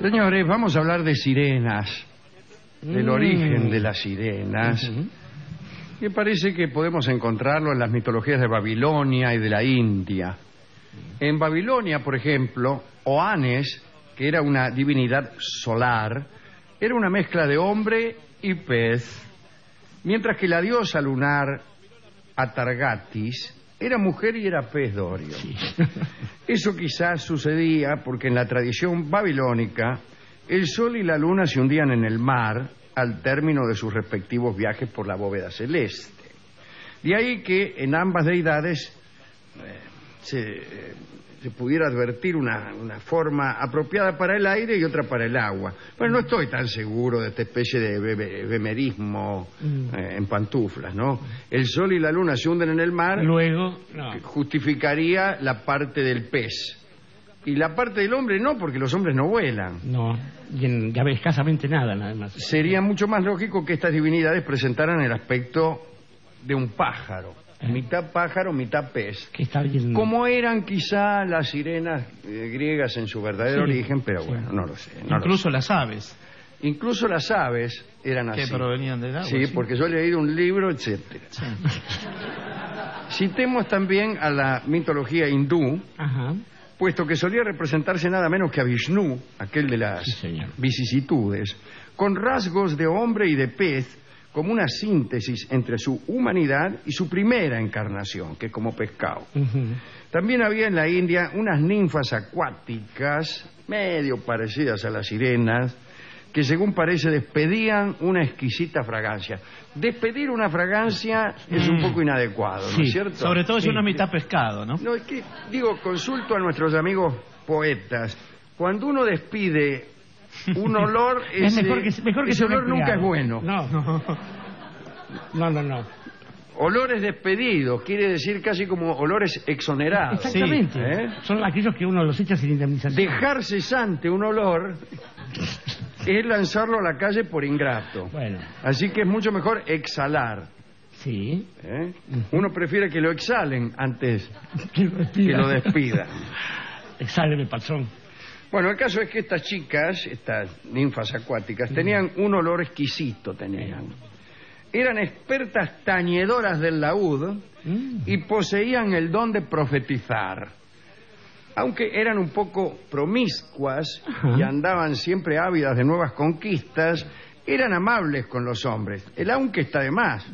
Señores, vamos a hablar de sirenas, del origen de las sirenas. Me parece que podemos encontrarlo en las mitologías de Babilonia y de la India. En Babilonia, por ejemplo, Oannes, que era una divinidad solar, era una mezcla de hombre y pez, mientras que la diosa lunar Atargatis era mujer y era pez dorio. Sí. Eso quizás sucedía porque en la tradición babilónica el sol y la luna se hundían en el mar al término de sus respectivos viajes por la bóveda celeste. De ahí que en ambas deidades se pudiera advertir una forma apropiada para el aire y otra para el agua. Pero no estoy tan seguro de esta especie de bemerismo en pantuflas, ¿no? El sol y la luna se hunden en el mar, luego no. Justificaría la parte del pez. Y la parte del hombre no, porque los hombres no vuelan. No, ya ves, escasamente nada más. Sería mucho más lógico que estas divinidades presentaran el aspecto de un pájaro. Mitad pájaro, mitad pez. Que está bien. Como eran quizá las sirenas griegas en su verdadero origen, pero bueno, no lo sé. Incluso las aves. Incluso las aves eran así. Que provenían del agua. Sí, porque yo he leído un libro, etcétera. Sí. Citemos también a la mitología hindú, puesto que solía representarse nada menos que a Vishnu, aquel de las vicisitudes, con rasgos de hombre y de pez, como una síntesis entre su humanidad y su primera encarnación, que es como pescado. También había en la India unas ninfas acuáticas, medio parecidas a las sirenas, que según parece despedían una exquisita fragancia. Despedir una fragancia es un poco inadecuado, ¿no es cierto? Sobre todo si uno es mitad pescado, ¿no? No, es que, digo, consulto a nuestros amigos poetas. Cuando uno despide un olor, es mejor que ese olor nunca es bueno. No. Olores despedidos, quiere decir casi como olores exonerados. Exactamente. Son aquellos que uno los echa sin indemnización. Dejar cesante un olor es lanzarlo a la calle por ingrato. Bueno. Así que es mucho mejor exhalar. Sí. Uno prefiere que lo exhalen antes que lo despidan. Exháleme, patrón. Bueno, el caso es que estas chicas, estas ninfas acuáticas, tenían un olor exquisito, Eran expertas tañedoras del laúd y poseían el don de profetizar. Aunque eran un poco promiscuas y andaban siempre ávidas de nuevas conquistas, eran amables con los hombres. El aunque está de más.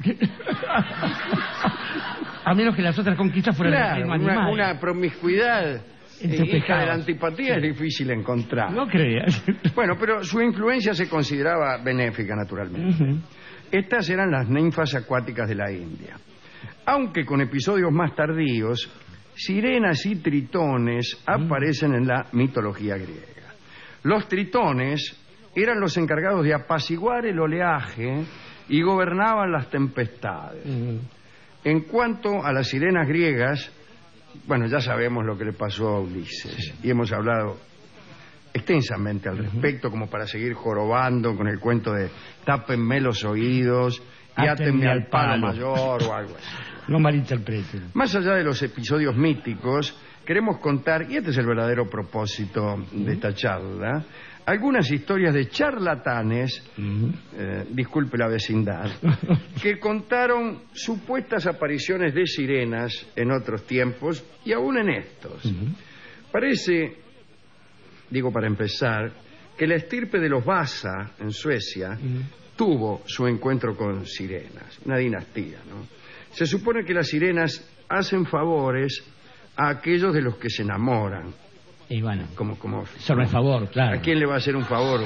A menos que las otras conquistas fueran una promiscuidad hija de la antipatía es difícil encontrar. No creas. Bueno, pero su influencia se consideraba benéfica, naturalmente. Estas eran las ninfas acuáticas de la India. Aunque con episodios más tardíos, sirenas y tritones aparecen en la mitología griega. Los tritones eran los encargados de apaciguar el oleaje y gobernaban las tempestades. En cuanto a las sirenas griegas, bueno, ya sabemos lo que le pasó a Ulises y hemos hablado extensamente al respecto, como para seguir jorobando con el cuento de tápenme los oídos y átenme al palo mayor o algo así. No malinterpreten. Más allá de los episodios míticos, queremos contar, y este es el verdadero propósito de esta charla, algunas historias de charlatanes, disculpe la vecindad, que contaron supuestas apariciones de sirenas en otros tiempos y aún en estos. Parece, digo para empezar, que la estirpe de los Vasa en Suecia tuvo su encuentro con sirenas, una dinastía, ¿no? Se supone que las sirenas hacen favores a aquellos de los que se enamoran. Y bueno, como sobre el favor, claro. ¿A quién le va a hacer un favor?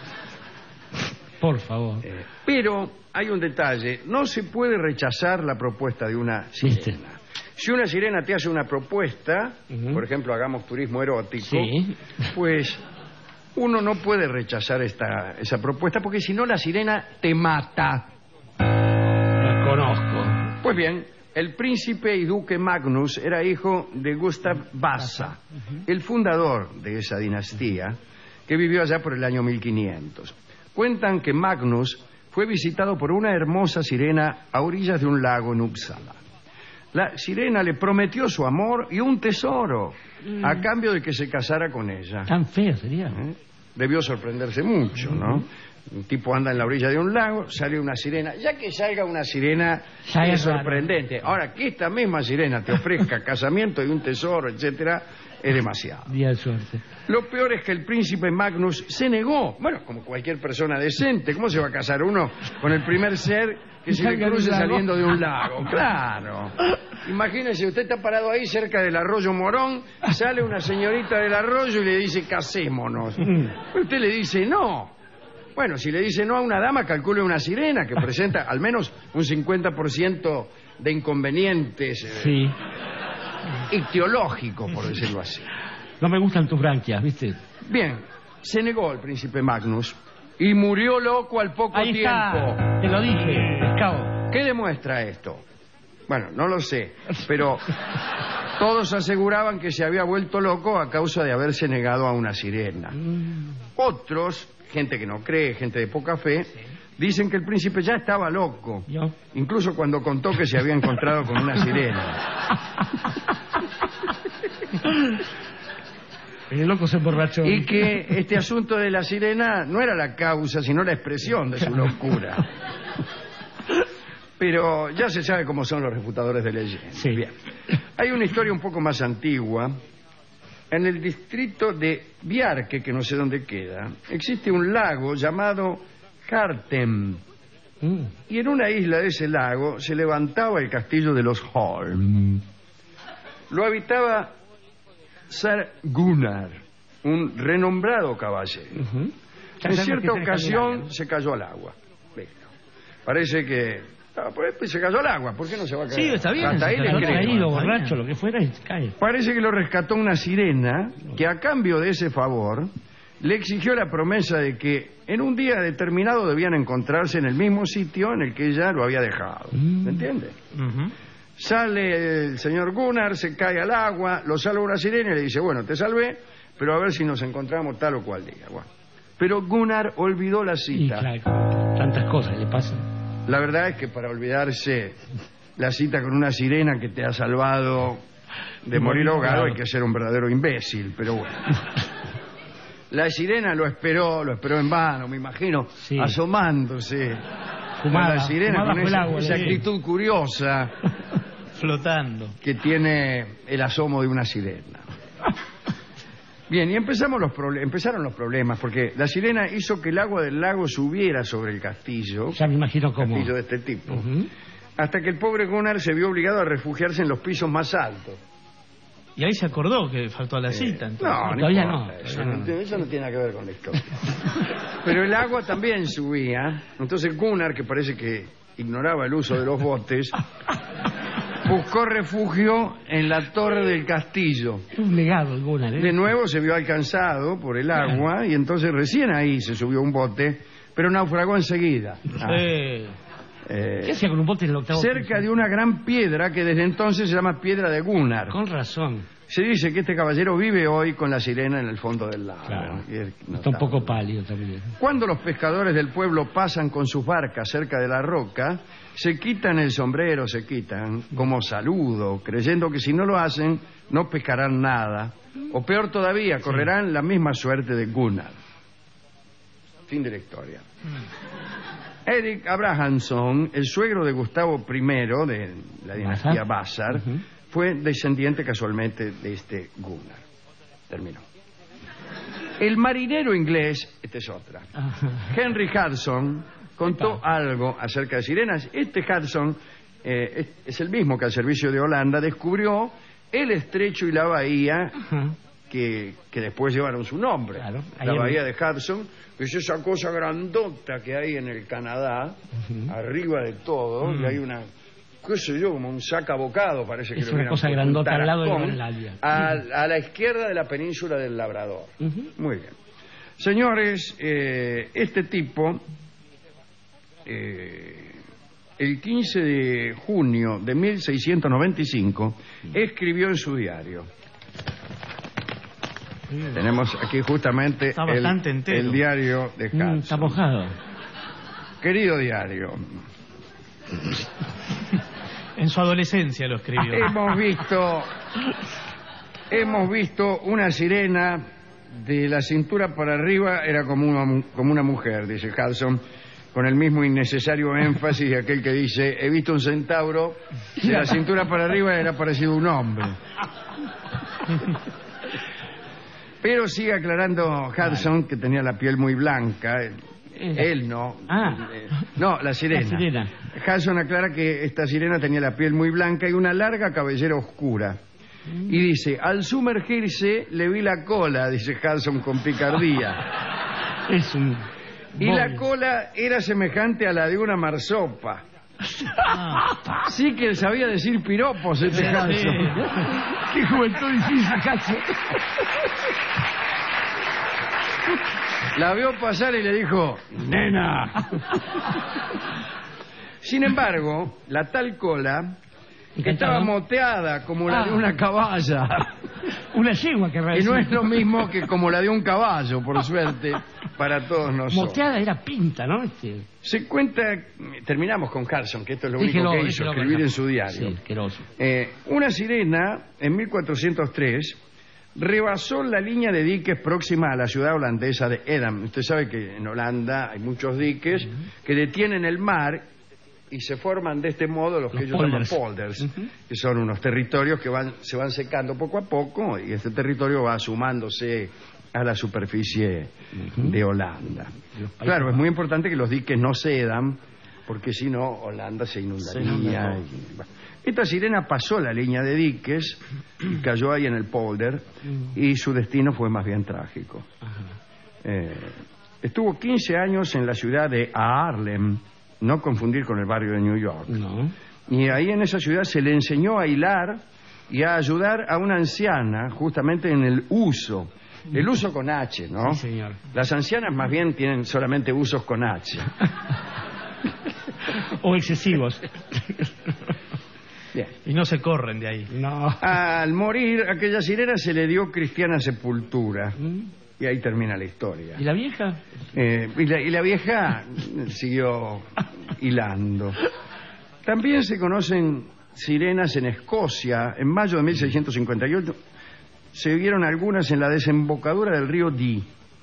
Por favor. Pero hay un detalle, no se puede rechazar la propuesta de una sirena. Si una sirena te hace una propuesta, por ejemplo, hagamos turismo erótico, pues uno no puede rechazar esa propuesta, porque si no la sirena te mata. La conozco. Pues bien, el príncipe y duque Magnus era hijo de Gustav Vasa, el fundador de esa dinastía, que vivió allá por el año 1500. Cuentan que Magnus fue visitado por una hermosa sirena a orillas de un lago en Uppsala. La sirena le prometió su amor y un tesoro a cambio de que se casara con ella. Tan fea sería. debió sorprenderse mucho, ¿no? Un tipo anda en la orilla de un lago, sale una sirena. Ya que salga una sirena Ya es es raro. sorprendente. Ahora, que esta misma sirena te ofrezca casamiento y un tesoro, etcétera, es demasiado. Día de suerte. Lo peor es que el príncipe Magnus se negó. Bueno, como cualquier persona decente, ¿cómo se va a casar uno con el primer ser que se le Salga de un cruce lago. saliendo de un lago? Claro. Imagínese, usted está parado ahí cerca del arroyo Morón, sale una señorita del arroyo y le dice, casémonos. Usted le dice, no. Bueno, si le dice no a una dama, calcule una sirena que presenta al menos un 50% de inconvenientes Sí. ictiológicos, por decirlo así. No me gustan tus branquias, ¿viste? Bien, se negó el príncipe Magnus y murió loco al poco Ahí tiempo. está. Te lo dije, pescado. ¿Qué demuestra esto? Bueno, no lo sé, pero todos aseguraban que se había vuelto loco a causa de haberse negado a una sirena. Otros, gente que no cree, gente de poca fe, dicen que el príncipe ya estaba loco, ¿Yo? incluso cuando contó que se había encontrado con una sirena. El loco se emborrachó. Y que este asunto de la sirena no era la causa, sino la expresión de su locura. Pero ya se sabe cómo son los refutadores de leyendas. Sí. Bien. Hay una historia un poco más antigua. En el distrito de Bjarke, que no sé dónde queda, existe un lago llamado Hartem. Y en una isla de ese lago se levantaba el castillo de los Holm. Lo habitaba Sir Gunnar, un renombrado caballero. Ya En sabemos cierta que tiene ocasión caballero. se cayó al agua. Listo. Parece que... pues se cayó al agua, ¿por qué no se va a caer? Sí, está bien, Hasta ahí se le cayó, creo. Caído, Está borracho, bien. lo que fuera, y cae. Parece que lo rescató una sirena que a cambio de ese favor le exigió la promesa de que en un día determinado debían encontrarse en el mismo sitio en el que ella lo había dejado. ¿Me entiende? Ujú. Sale el señor Gunnar, se cae al agua, lo salva una sirena y le dice, bueno, te salvé, pero a ver si nos encontramos tal o cual día. Bueno. Pero Gunnar olvidó la Y cita. claro, tantas cosas le pasan. La verdad es que para olvidarse la cita con una sirena que te ha salvado de morir ahogado hay que ser un verdadero imbécil, pero bueno. La sirena lo esperó en vano, me imagino, Sí. asomándose. Fumada, La sirena fumada con bajo el esa, agua, esa sí. actitud curiosa Flotando. que tiene el asomo de una sirena. Bien, y empezaron los problemas, porque la sirena hizo que el agua del lago subiera sobre el castillo, Ya me imagino cómo. castillo de este tipo, Ujú. hasta que el pobre Gunnar se vio obligado a refugiarse en los pisos más altos. Y ahí se acordó que faltó a la cita. Entonces. No, todavía importa, no, eso, todavía no. eso no tiene nada que ver con la historia. Pero el agua también subía, entonces Gunnar, que parece que ignoraba el uso de los botes, buscó refugio en la torre del castillo. Es un legado el Gunnar, ¿eh? De nuevo se vio alcanzado por el agua y entonces recién ahí se subió un bote, pero naufragó enseguida. ¿Qué hacía con un bote en el octavo Cerca piso? de una gran piedra que desde entonces se llama Piedra de Gunnar. Con razón. Se dice que este caballero vive hoy con la sirena en el fondo del lago. Claro. Y es Está un poco notable. pálido también. Cuando los pescadores del pueblo pasan con sus barcas cerca de la roca, se quitan el sombrero, como saludo, creyendo que si no lo hacen, no pescarán nada. O peor todavía, correrán la misma suerte de Gunnar. Fin de la historia. Erik Abrahamsson, el suegro de Gustavo I de la dinastía Vassar, fue descendiente casualmente de este Gunnar. Terminó. El marinero inglés, esta es otra, Henry Hudson, contó algo acerca de sirenas. Este Hudson es el mismo que al servicio de Holanda descubrió el estrecho y la bahía que después llevaron su nombre. Claro, ahí La en- bahía de Hudson, que es esa cosa grandota que hay en el Canadá, arriba de todo, y hay una, qué sé yo, como un sacabocado, parece que Es le una hubieran cosa puesto, grandota un al lado de tarascón, Groenlandia. a la izquierda de la península del Labrador. Muy bien. Señores, este tipo, el 15 de junio de 1695, escribió en su diario. Tenemos aquí justamente Está bastante entero. el diario de Hudson. Está mojado. Querido diario, En su adolescencia lo escribió. hemos visto una sirena De la cintura para arriba era como una mujer, dice Hudson, con el mismo innecesario énfasis de aquel que dice, he visto un centauro, de la cintura para arriba era parecido a un hombre. Pero sigue aclarando Hudson que tenía la piel muy blanca. Él no. No, la sirena. La sirena. Hudson aclara que esta sirena tenía la piel muy blanca y una larga cabellera oscura. Y dice, al sumergirse le vi la cola, dice Hudson con picardía. Y la cola era semejante a la de una marsopa. Sí que sabía decir piropos este Hudson. Qué juventud difícil, Hudson. La vio pasar y le dijo, nena. Sin embargo, la tal cola estaba moteada como la de una caballa. Una yegua que y no es lo mismo que como la de un caballo, por suerte, para todos nosotros. Moteada era pinta, ¿no? Se cuenta, terminamos con Hudson, que esto es lo único que hizo, escribir en su diario. Sí, asqueroso. Una sirena, en 1403, rebasó la línea de diques próxima a la ciudad holandesa de Edam. Usted sabe que en Holanda hay muchos diques que detienen el mar y se forman de este modo los que ellos llaman polders, que son unos territorios que se van secando poco a poco y este territorio va sumándose a la superficie de Holanda. Claro, es muy importante que los diques no cedan, porque si no Holanda se inundaría. Esta sirena pasó la línea de diques y cayó ahí en el polder y su destino fue más bien trágico. Estuvo 15 años en la ciudad de Haarlem, no confundir con el barrio de New York. No. Y ahí en esa ciudad se le enseñó a hilar y a ayudar a una anciana justamente en el uso. El uso con H, ¿no? Sí, señor. Las ancianas más bien tienen solamente usos con H. O excesivos. Bien. Y no se corren de ahí. No. Al morir, aquella sirena se le dio cristiana sepultura. Y ahí termina la historia. ¿Y la vieja? Y la vieja siguió hilando. También se conocen sirenas en Escocia. En mayo de 1658 se vieron algunas en la desembocadura del río Dee.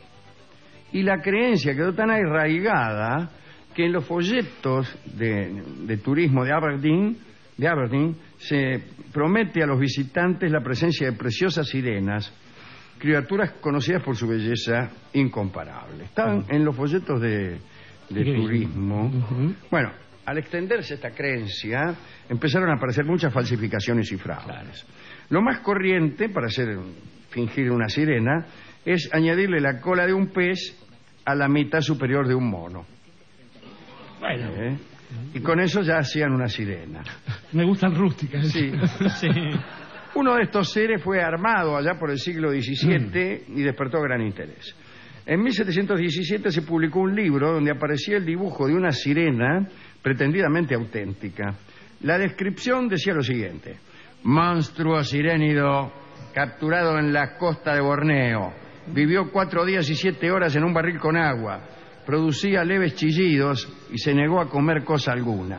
Y la creencia quedó tan arraigada que en los folletos de turismo de Aberdeen se promete a los visitantes la presencia de preciosas sirenas, criaturas conocidas por su belleza incomparable. Estaban en los folletos de turismo. Bueno, al extenderse esta creencia, empezaron a aparecer muchas falsificaciones y fraudes. Lo más corriente para fingir una sirena es añadirle la cola de un pez a la mitad superior de un mono. Bueno. Y con eso ya hacían una sirena. Me gustan rústicas. Sí. Sí. Uno de estos seres fue armado allá por el siglo XVII y despertó gran interés. En 1717 se publicó un libro donde aparecía el dibujo de una sirena pretendidamente auténtica. La descripción decía lo siguiente: monstruo sirénido capturado en la costa de Borneo. Vivió 4 días y 7 horas en un barril con agua. Producía leves chillidos y se negó a comer cosa alguna.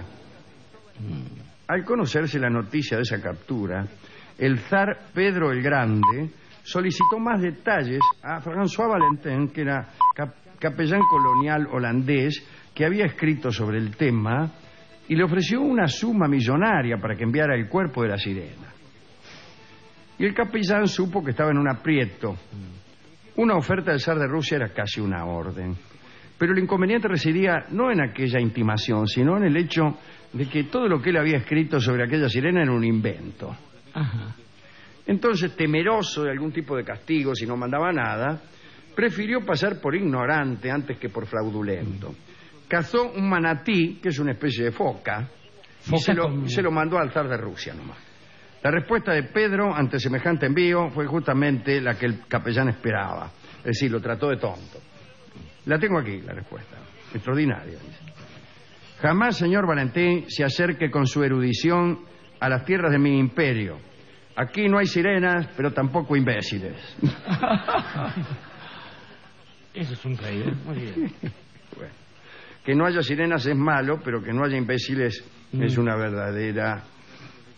Al conocerse la noticia de esa captura, el zar Pedro el Grande solicitó más detalles a François Valentin, que era capellán colonial holandés, que había escrito sobre el tema, y le ofreció una suma millonaria para que enviara el cuerpo de la sirena. Y el capellán supo que estaba en un aprieto. Una oferta del zar de Rusia era casi una orden. Pero el inconveniente residía no en aquella intimación, sino en el hecho de que todo lo que él había escrito sobre aquella sirena era un invento. Ajá. Entonces, temeroso de algún tipo de castigo si no mandaba nada, prefirió pasar por ignorante antes que por fraudulento. Cazó un manatí, que es una especie de foca, y se lo mandó al zar de Rusia nomás. La respuesta de Pedro ante semejante envío fue justamente la que el capellán esperaba. Es decir, lo trató de tonto. La tengo aquí, la respuesta. Extraordinaria. Jamás, señor Valentín, se acerque con su erudición a las tierras de mi imperio. Aquí no hay sirenas, pero tampoco imbéciles. Eso es un rey, ¿eh? Muy bien. Bueno, que no haya sirenas es malo, pero que no haya imbéciles es una verdadera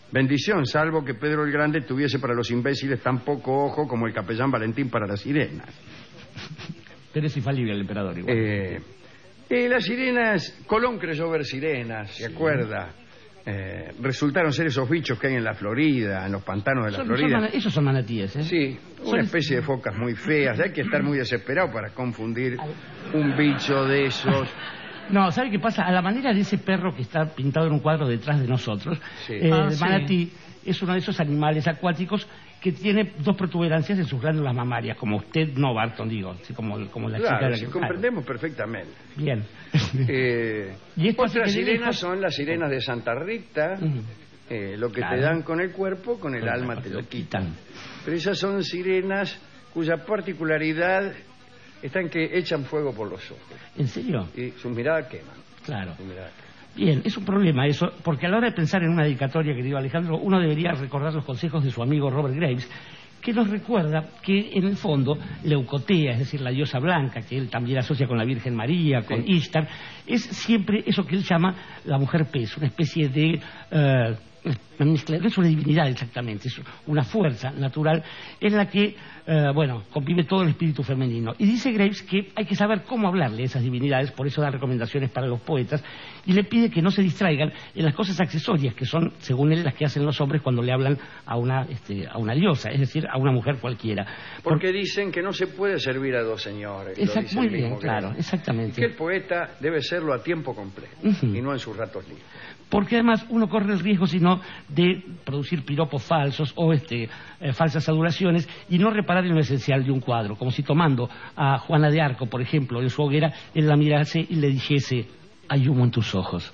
Bendición, salvo que Pedro el Grande tuviese para los imbéciles tan poco ojo como el capellán Valentín para las sirenas. Pero es infalible el emperador igual. Las sirenas, Colón creyó ver sirenas, ¿se acuerda? Resultaron ser esos bichos que hay en la Florida, en los pantanos de la Florida. Esos son manatíes, ¿eh? Sí, una especie de focas muy feas. Hay que estar muy desesperado para confundir un bicho de esos. No, ¿sabe qué pasa? A la manera de ese perro que está pintado en un cuadro detrás de nosotros, Sí. el manatí es uno de esos animales acuáticos que tiene dos protuberancias en sus glándulas mamarias, como usted no, Barton, digo, así como la chica de Claro, la sí, que... comprendemos perfectamente. Bien. Y esto hace otras que de sirenas lejos- son las sirenas de Santa Rita, Ujú. lo que Claro. te dan con el cuerpo, con el alma te lo quitan. Pero esas son sirenas cuya particularidad está en que echan fuego por los ojos ¿En serio? y su mirada quema. Claro. Su mirada quema. Bien, es un problema eso, porque a la hora de pensar en una dedicatoria, querido Alejandro, uno debería recordar los consejos de su amigo Robert Graves, que nos recuerda que en el fondo Leucotea, es decir, la diosa blanca, que él también asocia con la Virgen María, con Ishtar, es siempre eso que él llama la mujer pez, una especie de... una mezcla, no es una divinidad exactamente, es una fuerza natural en la que, convive todo el espíritu femenino. Y dice Graves que hay que saber cómo hablarle a esas divinidades, por eso da recomendaciones para los poetas, y le pide que no se distraigan en las cosas accesorias, que son, según él, las que hacen los hombres cuando le hablan a una diosa, es decir, a una mujer cualquiera. Porque dicen que no se puede servir a dos señores. Lo dice Muy el mismo bien, claro, Graves. Y exactamente. que el poeta debe serlo a tiempo completo Ujú. y no en sus ratos libres. Porque además uno corre el riesgo, sino de producir piropos falsos o falsas adulaciones y no reparar en lo esencial de un cuadro, como si tomando a Juana de Arco, por ejemplo, en su hoguera, él la mirase y le dijese: hay humo en tus ojos.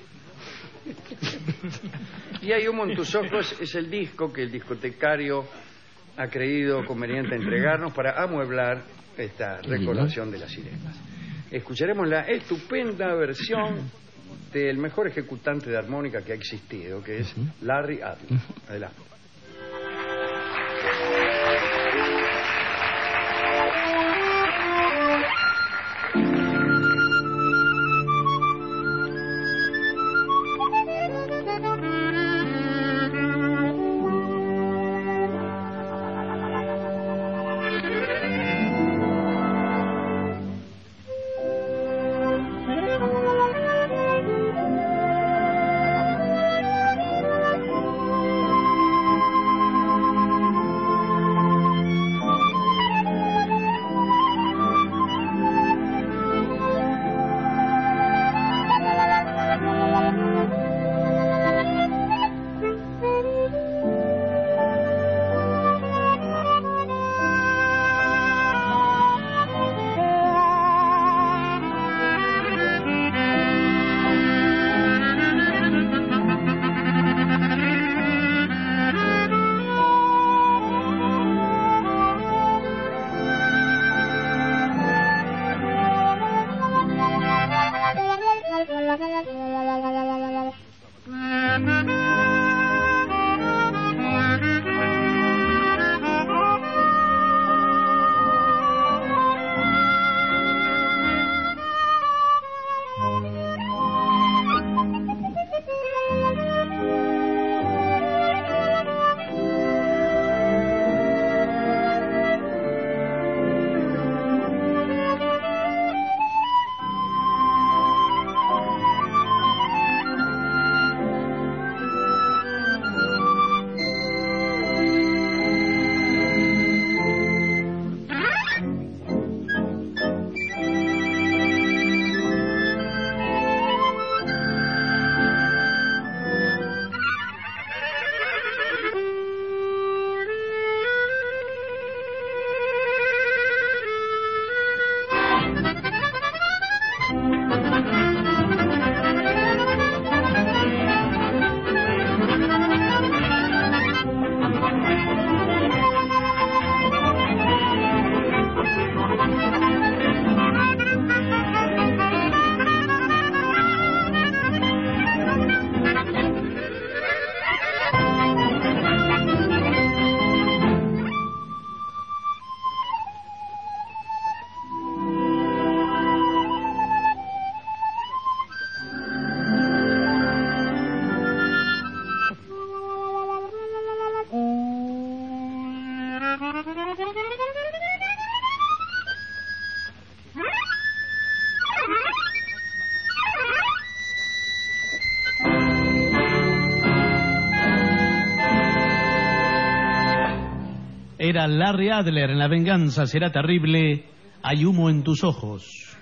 Y Hay humo en tus ojos es el disco que el discotecario ha creído conveniente entregarnos para amueblar esta recordación de las sirenas. Escucharemos la estupenda versión del mejor ejecutante de armónica que ha existido, que es Larry Adler. Adelante. Era Larry Adler en La venganza será terrible. Hay humo en tus ojos.